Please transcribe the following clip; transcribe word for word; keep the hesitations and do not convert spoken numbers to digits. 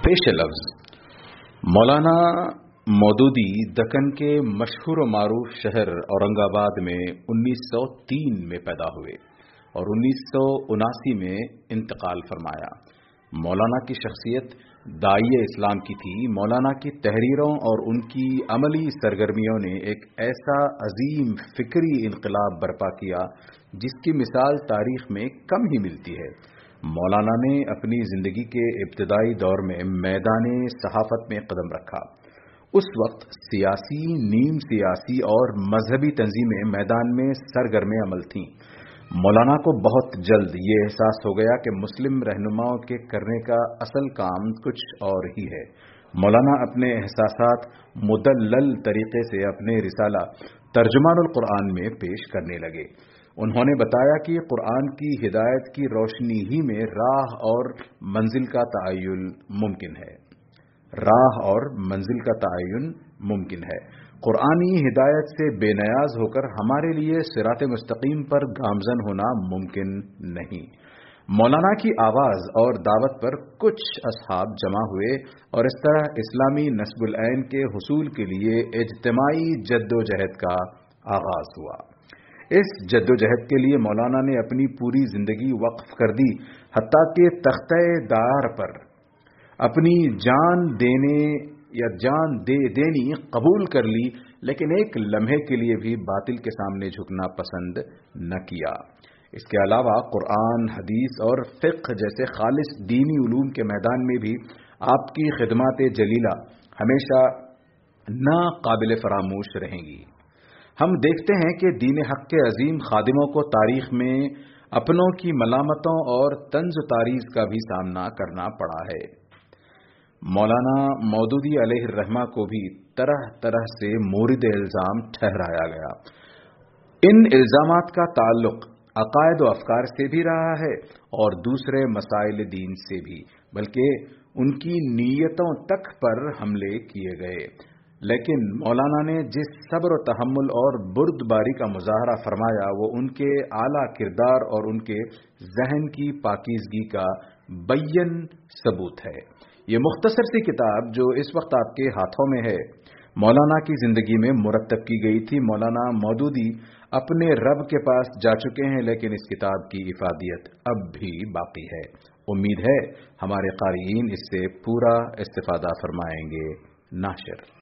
پیش لفظ مولانا مودودی دکن کے مشہور و معروف شہر اورنگ آباد میں انیس سو تین میں پیدا ہوئے اور انیس سو اناسی میں انتقال فرمایا۔ مولانا کی شخصیت داعیہ اسلام کی تھی۔ مولانا کی تحریروں اور ان کی عملی سرگرمیوں نے ایک ایسا عظیم فکری انقلاب برپا کیا جس کی مثال تاریخ میں کم ہی ملتی ہے۔ مولانا نے اپنی زندگی کے ابتدائی دور میں میدان صحافت میں قدم رکھا۔ اس وقت سیاسی، نیم سیاسی اور مذہبی تنظیمیں میدان میں سرگرم عمل تھیں۔ مولانا کو بہت جلد یہ احساس ہو گیا کہ مسلم رہنماؤں کے کرنے کا اصل کام کچھ اور ہی ہے۔ مولانا اپنے احساسات مدلل طریقے سے اپنے رسالہ ترجمان القرآن میں پیش کرنے لگے۔ انہوں نے بتایا کہ قرآن کی ہدایت کی روشنی ہی میں راہ اور منزل کا تعین ممکن ہے راہ اور منزل کا تعین ممکن ہے قرآنی ہدایت سے بے نیاز ہو کر ہمارے لیے صراط مستقیم پر گامزن ہونا ممکن نہیں۔ مولانا کی آواز اور دعوت پر کچھ اصحاب جمع ہوئے اور اس طرح اسلامی نصب العین کے حصول کے لیے اجتماعی جد و جہد کا آغاز ہوا۔ اس جد و جہد کے لیے مولانا نے اپنی پوری زندگی وقف کر دی، حتیٰ کہ تختہ دار پر اپنی جان دینے یا جان دے دینی قبول کر لی، لیکن ایک لمحے کے لیے بھی باطل کے سامنے جھکنا پسند نہ کیا۔ اس کے علاوہ قرآن، حدیث اور فقہ جیسے خالص دینی علوم کے میدان میں بھی آپ کی خدمات جلیلہ ہمیشہ ناقابل فراموش رہیں گی۔ ہم دیکھتے ہیں کہ دین حق کے عظیم خادموں کو تاریخ میں اپنوں کی ملامتوں اور طنز و تاریض کا بھی سامنا کرنا پڑا ہے۔ مولانا مودودی علیہ الرحمہ کو بھی طرح طرح سے مورد الزام ٹھہرایا گیا۔ ان الزامات کا تعلق عقائد و افکار سے بھی رہا ہے اور دوسرے مسائل دین سے بھی، بلکہ ان کی نیتوں تک پر حملے کیے گئے۔ لیکن مولانا نے جس صبر و تحمل اور بردباری کا مظاہرہ فرمایا وہ ان کے اعلیٰ کردار اور ان کے ذہن کی پاکیزگی کا بین ثبوت ہے۔ یہ مختصر سی کتاب جو اس وقت آپ کے ہاتھوں میں ہے مولانا کی زندگی میں مرتب کی گئی تھی۔ مولانا مودودی اپنے رب کے پاس جا چکے ہیں، لیکن اس کتاب کی افادیت اب بھی باقی ہے۔ امید ہے ہمارے قارئین اس سے پورا استفادہ فرمائیں گے۔ ناشر